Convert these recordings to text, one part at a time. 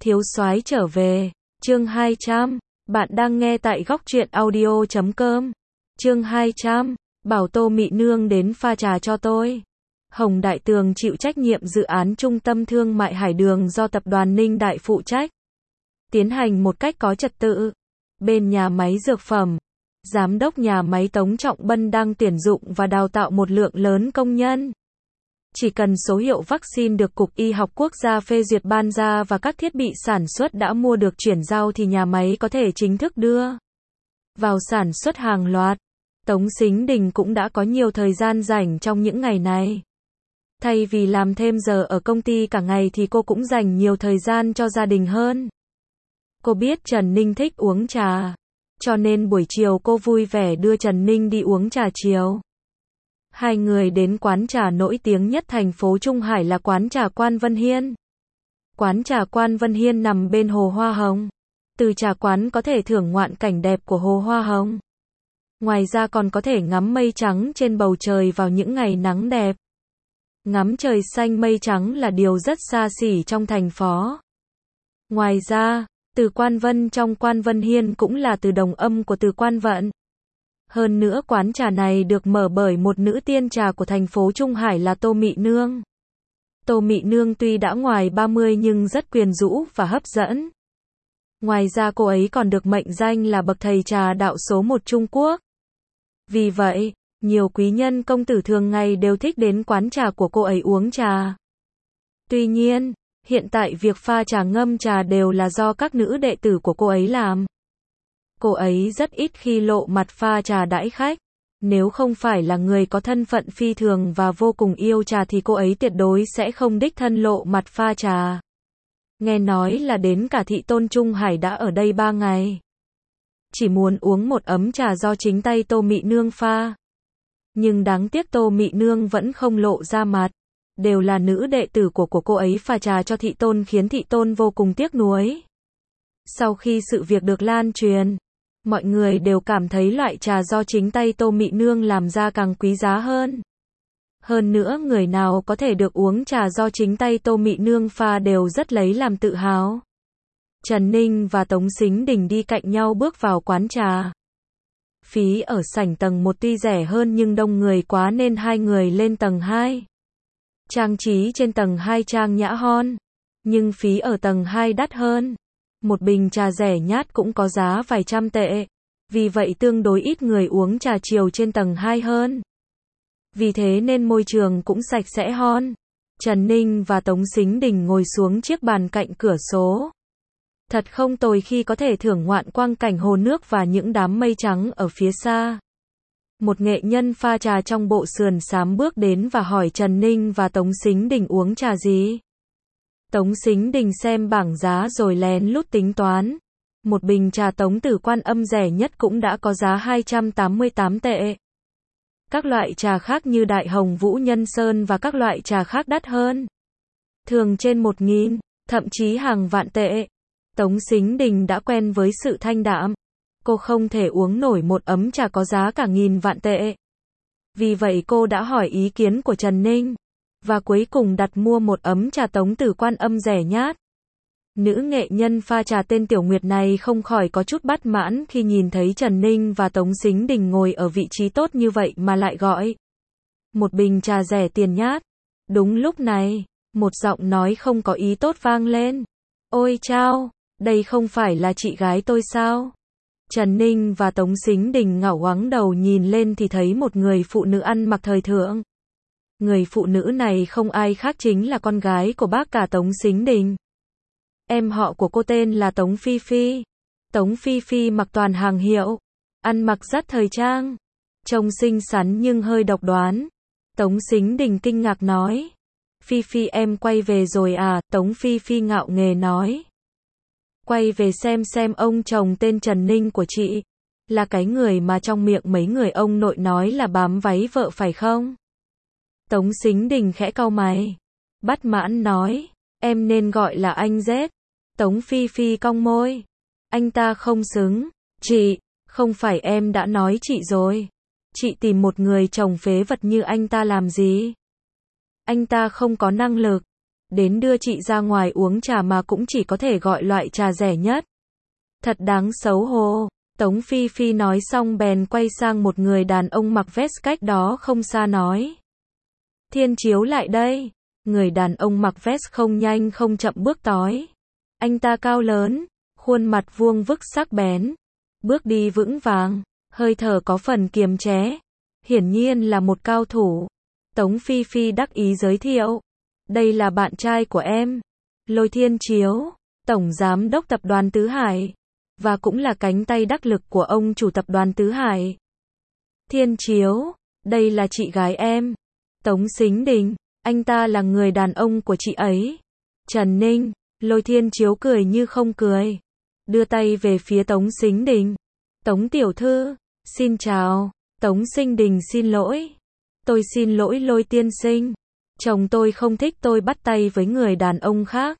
Thiếu soái trở về, chương 200, bạn đang nghe tại góc truyện audio.com. Chương 200, bảo Tô Mị Nương đến pha trà cho tôi. Hồng Đại Tường chịu trách nhiệm dự án trung tâm thương mại Hải Đường do tập đoàn Ninh Đại phụ trách. Tiến hành một cách có trật tự. Bên nhà máy dược phẩm, giám đốc nhà máy Tống Trọng Bân đang tuyển dụng và đào tạo một lượng lớn công nhân. Chỉ cần số hiệu vaccine được Cục Y học Quốc gia phê duyệt ban ra và các thiết bị sản xuất đã mua được chuyển giao thì nhà máy có thể chính thức đưa vào sản xuất hàng loạt. Tống Sính Đình cũng đã có nhiều thời gian rảnh trong những ngày này. Thay vì làm thêm giờ ở công ty cả ngày thì cô cũng dành nhiều thời gian cho gia đình hơn. Cô biết Trần Ninh thích uống trà, cho nên buổi chiều cô vui vẻ đưa Trần Ninh đi uống trà chiều. Hai người đến quán trà nổi tiếng nhất thành phố Trung Hải là quán trà Quan Vân Hiên. Quán trà Quan Vân Hiên nằm bên Hồ Hoa Hồng. Từ trà quán có thể thưởng ngoạn cảnh đẹp của Hồ Hoa Hồng. Ngoài ra còn có thể ngắm mây trắng trên bầu trời vào những ngày nắng đẹp. Ngắm trời xanh mây trắng là điều rất xa xỉ trong thành phố. Ngoài ra, từ Quan Vân trong Quan Vân Hiên cũng là từ đồng âm của từ Quan Vận. Hơn nữa quán trà này được mở bởi một nữ tiên trà của thành phố Trung Hải là Tô Mị Nương. Tô Mị Nương tuy đã ngoài 30 nhưng rất quyến rũ và hấp dẫn. Ngoài ra cô ấy còn được mệnh danh là bậc thầy trà đạo số 1 Trung Quốc. Vì vậy, nhiều quý nhân công tử thường ngày đều thích đến quán trà của cô ấy uống trà. Tuy nhiên, hiện tại việc pha trà ngâm trà đều là do các nữ đệ tử của cô ấy làm. Cô ấy rất ít khi lộ mặt pha trà đãi khách. Nếu không phải là người có thân phận phi thường và vô cùng yêu trà thì cô ấy tuyệt đối sẽ không đích thân lộ mặt pha trà. Nghe nói là đến cả thị tôn Trung Hải đã ở đây 3 ngày. Chỉ muốn uống một ấm trà do chính tay Tô Mị Nương pha. Nhưng đáng tiếc Tô Mị Nương vẫn không lộ ra mặt. Đều là nữ đệ tử của cô ấy pha trà cho thị tôn khiến thị tôn vô cùng tiếc nuối. Sau khi sự việc được lan truyền, mọi người đều cảm thấy loại trà do chính tay Tô Mị Nương làm ra càng quý giá hơn. Hơn nữa người nào có thể được uống trà do chính tay Tô Mị Nương pha đều rất lấy làm tự hào. Trần Ninh và Tống Sính Đình đi cạnh nhau bước vào quán trà. Phí ở sảnh tầng 1 tuy rẻ hơn nhưng đông người quá nên hai người lên tầng 2. Trang trí trên tầng 2 trang nhã hon, nhưng phí ở tầng 2 đắt hơn. Một bình trà rẻ nhát cũng có giá vài trăm tệ. Vì vậy tương đối ít người uống trà chiều trên tầng 2 hơn. Vì thế nên môi trường cũng sạch sẽ hon. Trần Ninh và Tống Sính Đình ngồi xuống chiếc bàn cạnh cửa sổ. Thật không tồi khi có thể thưởng ngoạn quang cảnh hồ nước và những đám mây trắng ở phía xa. Một nghệ nhân pha trà trong bộ sườn xám bước đến và hỏi Trần Ninh và Tống Sính Đình uống trà gì. Tống Sính Đình xem bảng giá rồi lén lút tính toán. Một bình trà Tống Tử Quan Âm rẻ nhất cũng đã có giá 288 tệ. Các loại trà khác như Đại Hồng Vũ Nhân Sơn và các loại trà khác đắt hơn. Thường trên 1.000, thậm chí hàng vạn tệ. Tống Sính Đình đã quen với sự thanh đạm. Cô không thể uống nổi một ấm trà có giá cả nghìn vạn tệ. Vì vậy cô đã hỏi ý kiến của Trần Ninh. Và cuối cùng đặt mua một ấm trà Tống Tử Quan Âm rẻ nhát. Nữ nghệ nhân pha trà tên Tiểu Nguyệt này không khỏi có chút bất mãn khi nhìn thấy Trần Ninh và Tống Sính Đình ngồi ở vị trí tốt như vậy mà lại gọi một bình trà rẻ tiền nhát. Đúng lúc này, một giọng nói không có ý tốt vang lên. Ôi chao, đây không phải là chị gái tôi sao? Trần Ninh và Tống Sính Đình ngẩng ngoáng đầu nhìn lên thì thấy một người phụ nữ ăn mặc thời thượng. Người phụ nữ này không ai khác chính là con gái của bác cả Tống Sính Đình. Em họ của cô tên là Tống Phi Phi. Tống Phi Phi mặc toàn hàng hiệu, ăn mặc rất thời trang, trông xinh xắn nhưng hơi độc đoán. Tống Sính Đình kinh ngạc nói. Phi Phi em quay về rồi à? Tống Phi Phi ngạo nghễ nói. Quay về xem ông chồng tên Trần Ninh của chị. Là cái người mà trong miệng mấy người ông nội nói là bám váy vợ phải không? Tống Sính Đình khẽ cau mày. Bất mãn nói. Em nên gọi là anh Z. Tống Phi Phi cong môi. Anh ta không xứng. Chị, không phải em đã nói chị rồi. Chị tìm một người chồng phế vật như anh ta làm gì? Anh ta không có năng lực. đến đưa chị ra ngoài uống trà mà cũng chỉ có thể gọi loại trà rẻ nhất. Thật đáng xấu hổ. Tống Phi Phi nói xong bèn quay sang một người đàn ông mặc vest cách đó không xa nói. Thiên Chiếu lại đây. Người đàn ông mặc vest không nhanh không chậm bước tới. Anh ta cao lớn, khuôn mặt vuông vức sắc bén, bước đi vững vàng, hơi thở có phần kiềm chế, hiển nhiên là một cao thủ. Tống Phi Phi đắc ý giới thiệu, đây là bạn trai của em, Lôi Thiên Chiếu, tổng giám đốc tập đoàn Tứ Hải, và cũng là cánh tay đắc lực của ông chủ tập đoàn Tứ Hải. Thiên Chiếu, đây là chị gái em, Tống Sính Đình, anh ta là người đàn ông của chị ấy. Trần Ninh, Lôi Thiên Chiếu cười như không cười, đưa tay về phía Tống Sính Đình. Tống tiểu thư, xin chào. Tống Sính Đình xin lỗi. Tôi xin lỗi Lôi tiên sinh. Chồng tôi không thích tôi bắt tay với người đàn ông khác.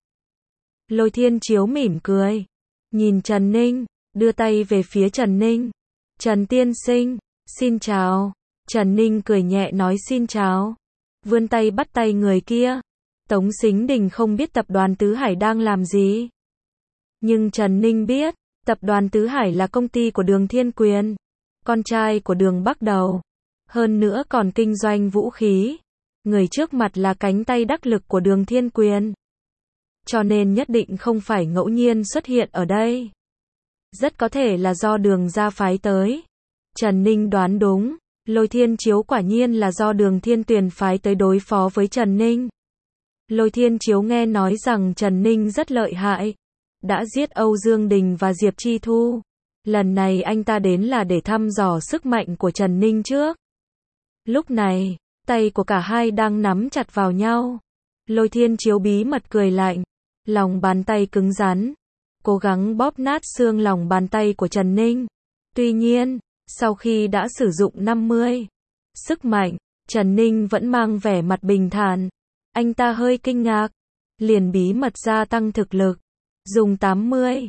Lôi Thiên Chiếu mỉm cười, nhìn Trần Ninh, đưa tay về phía Trần Ninh. Trần tiên sinh, xin chào. Trần Ninh cười nhẹ nói xin chào, vươn tay bắt tay người kia. Tống Sính Đình không biết tập đoàn Tứ Hải đang làm gì. Nhưng Trần Ninh biết, tập đoàn Tứ Hải là công ty của Đường Thiên Quyền, con trai của Đường Bắc Đầu. Hơn nữa còn kinh doanh vũ khí. Người trước mặt là cánh tay đắc lực của Đường Thiên Quyền. Cho nên nhất định không phải ngẫu nhiên xuất hiện ở đây. Rất có thể là do Đường gia phái tới. Trần Ninh đoán đúng, Lôi Thiên Chiếu quả nhiên là do Đường Thiên Tuyền phái tới đối phó với Trần Ninh. Lôi Thiên Chiếu nghe nói rằng Trần Ninh rất lợi hại, đã giết Âu Dương Đình và Diệp Chi Thu. Lần này anh ta đến là để thăm dò sức mạnh của Trần Ninh trước. Lúc này, tay của cả hai đang nắm chặt vào nhau. Lôi Thiên Chiếu bí mật cười lạnh, lòng bàn tay cứng rắn, cố gắng bóp nát xương lòng bàn tay của Trần Ninh. Tuy nhiên, sau khi đã sử dụng 50 sức mạnh, Trần Ninh vẫn mang vẻ mặt bình thản. Anh ta hơi kinh ngạc, liền bí mật gia tăng thực lực, dùng 80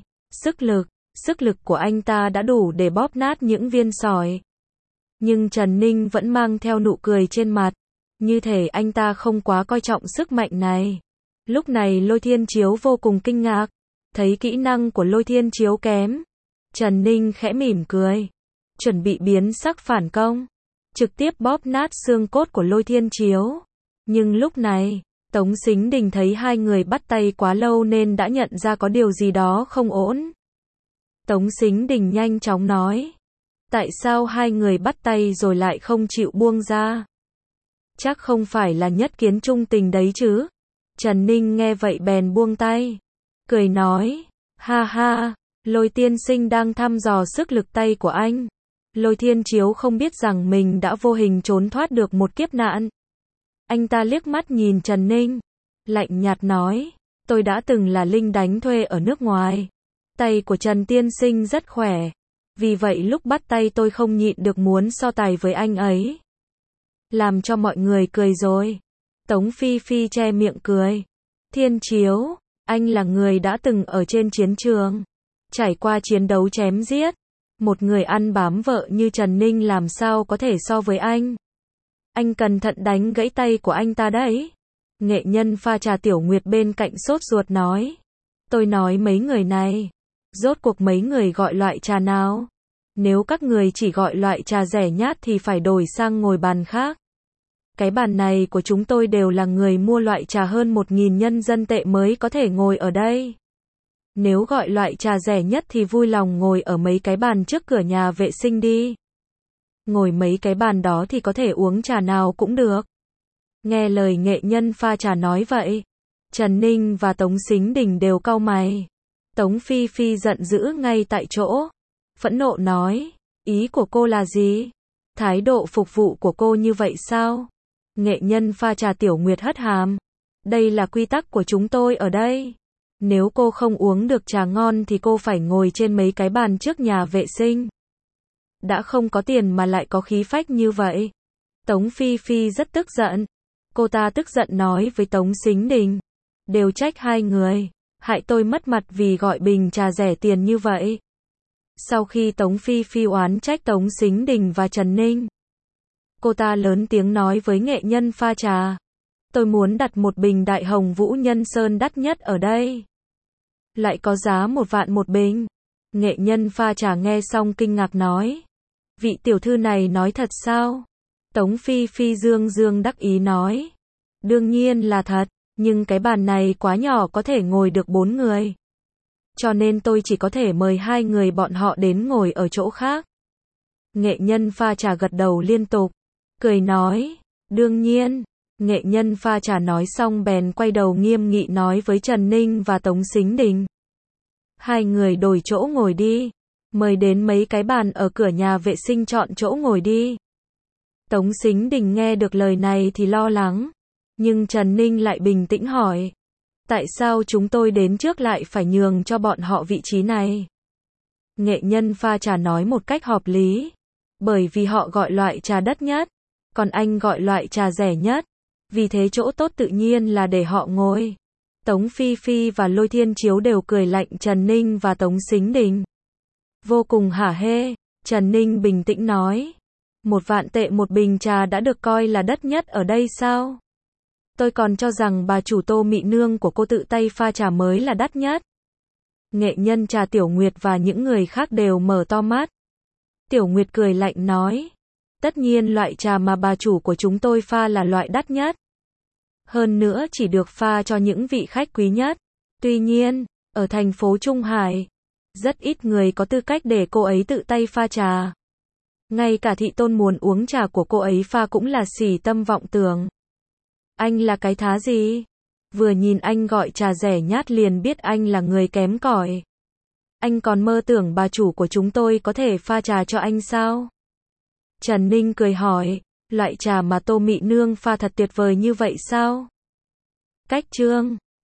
sức lực của anh ta đã đủ để bóp nát những viên sỏi. Nhưng Trần Ninh vẫn mang theo nụ cười trên mặt, như thể anh ta không quá coi trọng sức mạnh này. Lúc này Lôi Thiên Chiếu vô cùng kinh ngạc, thấy kỹ năng của Lôi Thiên Chiếu kém. Trần Ninh khẽ mỉm cười, chuẩn bị biến sắc phản công, trực tiếp bóp nát xương cốt của Lôi Thiên Chiếu. Nhưng lúc này, Tống Sính Đình thấy hai người bắt tay quá lâu nên đã nhận ra có điều gì đó không ổn. Tống Sính Đình nhanh chóng nói, tại sao hai người bắt tay rồi lại không chịu buông ra? Chắc không phải là nhất kiến trung tình đấy chứ? Trần Ninh nghe vậy bèn buông tay, cười nói, ha ha, Lôi tiên sinh đang thăm dò sức lực tay của anh. Lôi Thiên Chiếu không biết rằng mình đã vô hình trốn thoát được một kiếp nạn. Anh ta liếc mắt nhìn Trần Ninh, lạnh nhạt nói, tôi đã từng là lính đánh thuê ở nước ngoài. Tay của Trần tiên sinh rất khỏe, vì vậy lúc bắt tay tôi không nhịn được muốn so tài với anh ấy. Làm cho mọi người cười rồi. Tống Phi Phi che miệng cười. Thiên Chiếu, anh là người đã từng ở trên chiến trường, trải qua chiến đấu chém giết. Một người ăn bám vợ như Trần Ninh làm sao có thể so với anh. Anh cẩn thận đánh gãy tay của anh ta đấy. Nghệ nhân pha trà Tiểu Nguyệt bên cạnh sốt ruột nói. Tôi nói mấy người này, rốt cuộc mấy người gọi loại trà nào? Nếu các người chỉ gọi loại trà rẻ nhát thì phải đổi sang ngồi bàn khác. Cái bàn này của chúng tôi đều là người mua loại trà hơn 1.000 nhân dân tệ mới có thể ngồi ở đây. Nếu gọi loại trà rẻ nhất thì vui lòng ngồi ở mấy cái bàn trước cửa nhà vệ sinh đi. Ngồi mấy cái bàn đó thì có thể uống trà nào cũng được. Nghe lời nghệ nhân pha trà nói vậy, Trần Ninh và Tống Sính Đình đều cau mày. Tống Phi Phi giận dữ ngay tại chỗ, phẫn nộ nói, ý của cô là gì? Thái độ phục vụ của cô như vậy sao? Nghệ nhân pha trà Tiểu Nguyệt hất hàm, đây là quy tắc của chúng tôi ở đây. Nếu cô không uống được trà ngon thì cô phải ngồi trên mấy cái bàn trước nhà vệ sinh. Đã không có tiền mà lại có khí phách như vậy. Tống Phi Phi rất tức giận. Cô ta tức giận nói với Tống Sính Đình, đều trách hai người, hại tôi mất mặt vì gọi bình trà rẻ tiền như vậy. Sau khi Tống Phi Phi oán trách Tống Sính Đình và Trần Ninh, cô ta lớn tiếng nói với nghệ nhân pha trà, Tôi muốn đặt một bình Đại Hồng Vũ Nhân Sơn đắt nhất ở đây. Lại có giá 1 vạn một bình. Nghệ nhân pha trà nghe xong kinh ngạc nói. Vị tiểu thư này nói thật sao? Tống Phi Phi dương dương đắc ý nói. Đương nhiên là thật, nhưng cái bàn này quá nhỏ có thể ngồi được 4 người. Cho nên tôi chỉ có thể mời 2 người bọn họ đến ngồi ở chỗ khác. Nghệ nhân pha trà gật đầu liên tục, cười nói. Đương nhiên. Nghệ nhân pha trà nói xong bèn quay đầu nghiêm nghị nói với Trần Ninh và Tống Sính Đình. 2 người đổi chỗ ngồi đi. Mời đến mấy cái bàn ở cửa nhà vệ sinh chọn chỗ ngồi đi. Tống Sính Đình nghe được lời này thì lo lắng. Nhưng Trần Ninh lại bình tĩnh hỏi. Tại sao chúng tôi đến trước lại phải nhường cho bọn họ vị trí này? Nghệ nhân pha trà nói một cách hợp lý. Bởi vì họ gọi loại trà đắt nhất. Còn anh gọi loại trà rẻ nhất. Vì thế chỗ tốt tự nhiên là để họ ngồi. Tống Phi Phi và Lôi Thiên Chiếu đều cười lạnh Trần Ninh và Tống Sính Đình. Vô cùng hả hê, Trần Ninh bình tĩnh nói. 1 vạn tệ một bình trà đã được coi là đắt nhất ở đây sao? Tôi còn cho rằng bà chủ Tô Mị Nương của cô tự tay pha trà mới là đắt nhất. Nghệ nhân trà Tiểu Nguyệt và những người khác đều mở to mắt. Tiểu Nguyệt cười lạnh nói. Tất nhiên loại trà mà bà chủ của chúng tôi pha là loại đắt nhất. Hơn nữa chỉ được pha cho những vị khách quý nhất. Tuy nhiên, ở thành phố Trung Hải, rất ít người có tư cách để cô ấy tự tay pha trà. Ngay cả thị tôn muốn uống trà của cô ấy pha cũng là sỉ tâm vọng tưởng. Anh là cái thá gì? Vừa nhìn anh gọi trà rẻ nhát liền biết anh là người kém cỏi. Anh còn mơ tưởng bà chủ của chúng tôi có thể pha trà cho anh sao? Trần Ninh cười hỏi, loại trà mà Tô Mị Nương pha thật tuyệt vời như vậy sao? Cách chương